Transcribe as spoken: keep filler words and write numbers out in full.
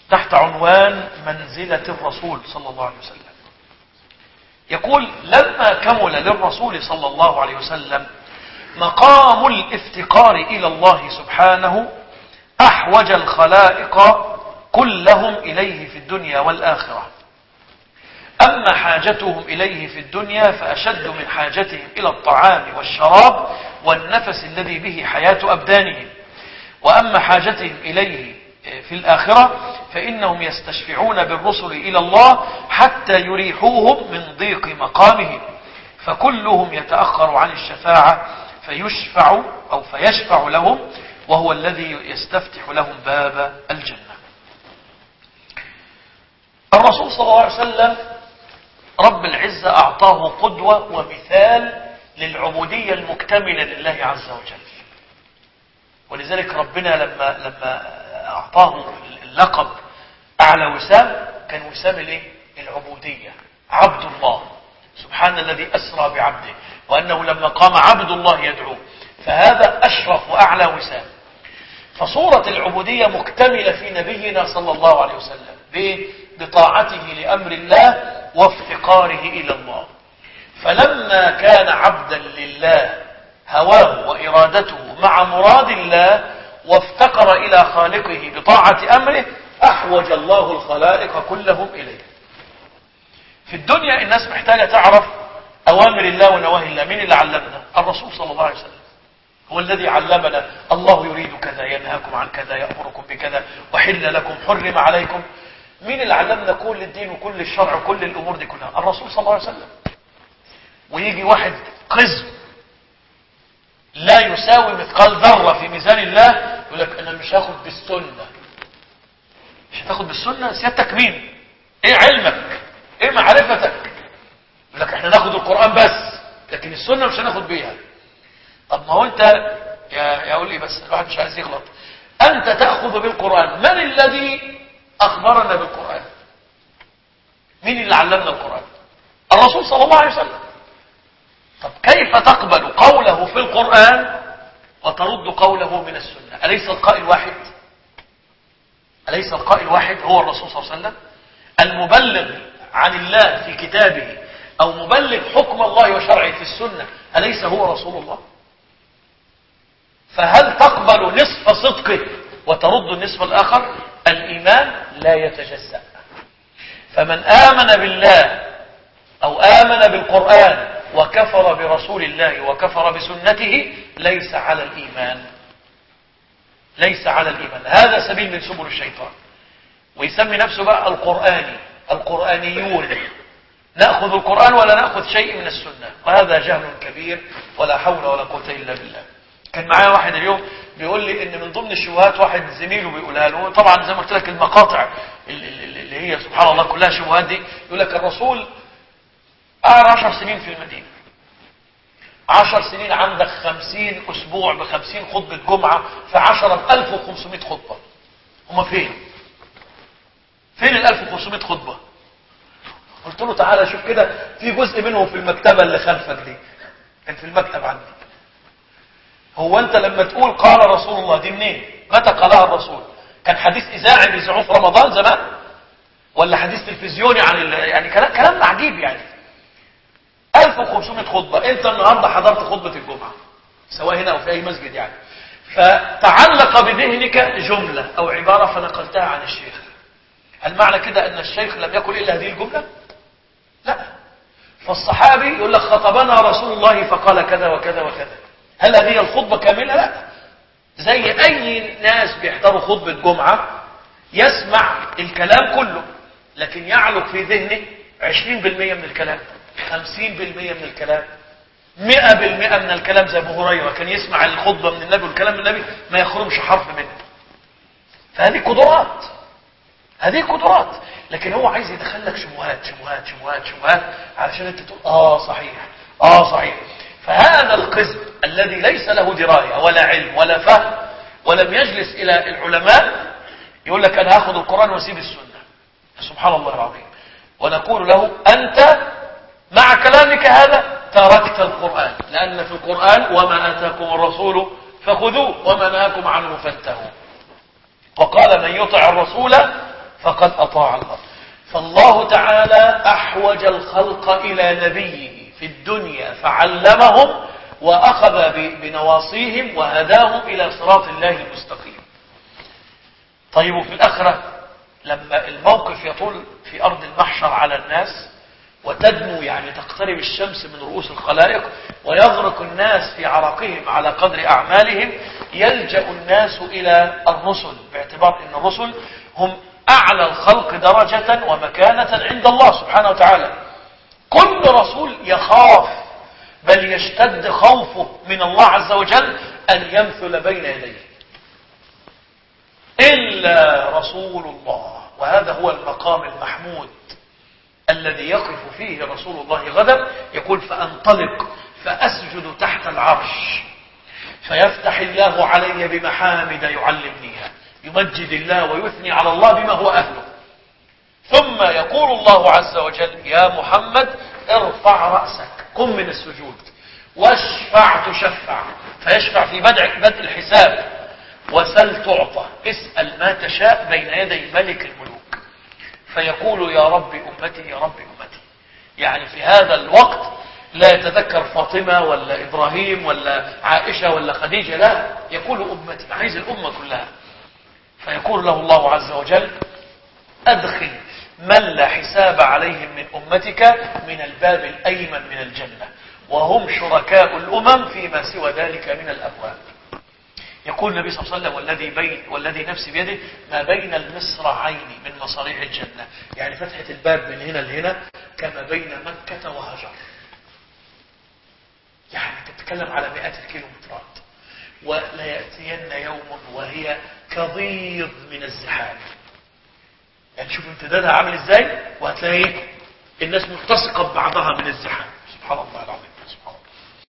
تحت عنوان منزلة الرسول صلى الله عليه وسلم. يقول: لما كمل للرسول صلى الله عليه وسلم مقام الافتقار إلى الله سبحانه أحوج الخلائق كلهم إليه في الدنيا والآخرة. أما حاجتهم إليه في الدنيا فأشد من حاجتهم إلى الطعام والشراب والنفس الذي به حياة أبدانهم، وأما حاجتهم إليه في الآخرة فإنهم يستشفعون بالرسل إلى الله حتى يريحوهم من ضيق مقامهم، فكلهم يتأخر عن الشفاعة فيشفع أو فيشفع لهم، وهو الذي يستفتح لهم باب الجنة. الرسول صلى الله عليه وسلم رب العزة أعطاه قدوة ومثال للعبودية المكتملة لله عز وجل. ولذلك ربنا لما لما أعطاه اللقب أعلى وسام كان وسام الايه؟ العبودية، عبد الله، سبحان الذي أسرى بعبده، وأنه لما قام عبد الله يدعوه، فهذا أشرف وأعلى وسام. فصورة العبودية مكتملة في نبينا صلى الله عليه وسلم بطاعته لأمر الله وافتقاره إلى الله. فلما كان عبدا لله هواه وإرادته مع مراد الله وافتقر إلى خالقه بطاعة أمره أحوج الله الخلائق كلهم إليه. في الدنيا الناس محتاجة تعرف أوامر الله ونواهي الله. مين اللي علمنا؟ الرسول صلى الله عليه وسلم هو الذي علمنا. الله يريد كذا، ينهاكم عن كذا، يأمركم بكذا، وحل لكم، حرم عليكم. مين اللي علمنا كل الدين وكل الشرع وكل الأمور دي كلها؟ الرسول صلى الله عليه وسلم. ويجي واحد قزم لا يساوي مثقال ذرة في ميزان الله يقول لك أنا مش هاخد بالسنة. مش هتاخد بالسنة؟ سيادتك مين؟ ايه علمك؟ ايه معرفتك؟ يقول لك احنا ناخد القرآن بس، لكن السنة مش هناخد بيها. طب ما هو انت يا يقول لي بس الواحد مش عايز يغلط. انت تأخذ بالقرآن، من الذي أخبرنا بالقرآن؟ مين اللي علمنا القرآن؟ الرسول صلى الله عليه وسلم. طب كيف تقبل قوله في القرآن وترد قوله من السنة؟ أليس القائل واحد؟ أليس القائل واحد هو الرسول صلى الله عليه وسلم؟ المبلغ عن الله في كتابه أو مبلغ حكم الله وشرعه في السنة، أليس هو رسول الله؟ فهل تقبل نصف صدقه وترد النصف الآخر؟ الإيمان لا يتجزأ. فمن آمن بالله أو آمن بالقرآن وكفر برسول الله وكفر بسنته ليس على الإيمان، ليس على الإيمان. هذا سبيل من سبل الشيطان. ويسمي نفسه بقى القرآني، القرآنيون. نأخذ القرآن ولا نأخذ شيء من السنة، وهذا جهل كبير ولا حول ولا قوة إلا بالله. كان معايا واحد اليوم بيقول لي ان من ضمن الشبهات واحد زميله بيقولها له، طبعا زي ما قلت لك المقاطع اللي هي سبحان الله كلها شبهات دي، يقول لك الرسول قعد عشر سنين في المدينة. عشر سنين عندك خمسين اسبوع بخمسين خطبة جمعة في عشرة بألف وخمسمائة خطبة. هما فين؟ فين الألف وخمسمائة خطبة؟ قلت له تعالى شوف كده، في جزء منهم في المكتبة اللي خلفك دي، كان في المكتب عندي. هو انت لما تقول قال رسول الله دي منين؟ متى قالها الرسول؟ كان حديث اذاعي بيذاعوه في رمضان زمان، ولا حديث تلفزيوني عن ال... يعني كلام كلام عجيب يعني. ألف وخمسمائة خطبه، انت النهارده حضرت خطبه الجمعه سواء هنا او في اي مسجد يعني، فتعلق بذهنك جمله او عباره فنقلتها عن الشيخ. هل معنى كده ان الشيخ لم يقل الا هذه الجمله؟ لا. فالصحابي يقول لك خطبنا رسول الله فقال كذا وكذا وكذا. هل هذه الخطبة كاملة؟ لا. زي أي ناس بيحضروا خطبة جمعة يسمع الكلام كله، لكن يعلق في ذهنه عشرين بالمئة من الكلام، خمسين بالمئة من الكلام، مئة بالمئة من الكلام. زي أبو هريرة كان يسمع الخطبة من النبي والكلام من النبي ما يخرمش حرف منه. فهذه قدرات، هذه قدرات. لكن هو عايز يدخلك شبهات شبهات شبهات شبهات علشان انت تقول اه صحيح اه صحيح. فهذا القسم الذي ليس له دراية ولا علم ولا فهم ولم يجلس إلى العلماء يقول لك أنا هاخذ القرآن واسيب السنة. سبحان الله العظيم. ونقول له أنت مع كلامك هذا تركت القرآن، لأن في القرآن وما آتاكم الرسول فخذوه وما نهاكم عنه فانتهوا. وقال من يطع الرسول فقد أطاع الله. فالله تعالى أحوج الخلق إلى نبيه في الدنيا فعلمهم وأخذ بنواصيهم وهداهم إلى صراط الله المستقيم. طيب في الآخرة لما الموقف يطول في أرض المحشر على الناس وتدنو يعني تقترب الشمس من رؤوس الخلائق ويغرق الناس في عرقهم على قدر أعمالهم، يلجأ الناس إلى الرسل، باعتبار أن الرسل هم أعلى الخلق درجة ومكانة عند الله سبحانه وتعالى. كل رسول يخاف بل يشتد خوفه من الله عز وجل أن يمثل بين يديه إلا رسول الله. وهذا هو المقام المحمود الذي يقف فيه رسول الله غدا، يقول فأنطلق فأسجد تحت العرش فيفتح الله علي بمحامد يعلمنيها، يمجد الله ويثني على الله بما هو أهله. ثم يقول الله عز وجل يا محمد ارفع رأسك، قم من السجود، واشفع تشفع، فيشفع في بدء بدء الحساب، وسل تعطى، اسأل ما تشاء بين يدي ملك الملوك. فيقول يا رب أمتي يا رب أمتي. يعني في هذا الوقت لا يتذكر فاطمة ولا إبراهيم ولا عائشة ولا خديجة، لا، يقول أمتي، عايز الأمة كلها. فيقول له الله عز وجل أدخل من لا حساب عليهم من أمتك من الباب الأيمن من الجنة وهم شركاء الأمم فيما سوى ذلك من الأبواب. يقول النبي صلى الله عليه وسلم والذي, بين والذي نفسي بيده ما بين المصرعين من مصاريع الجنة، يعني فتحة الباب من هنا لهنا كما بين مكة وهجر، يعني تتكلم على مئات الكيلومترات. ولا يأتين يوم وهي كضيض من الزحام، يعني شوف امتدادها عامل ازاي، وهتلاقي الناس ملتصقة ببعضها من الزحام. سبحان الله العظيم.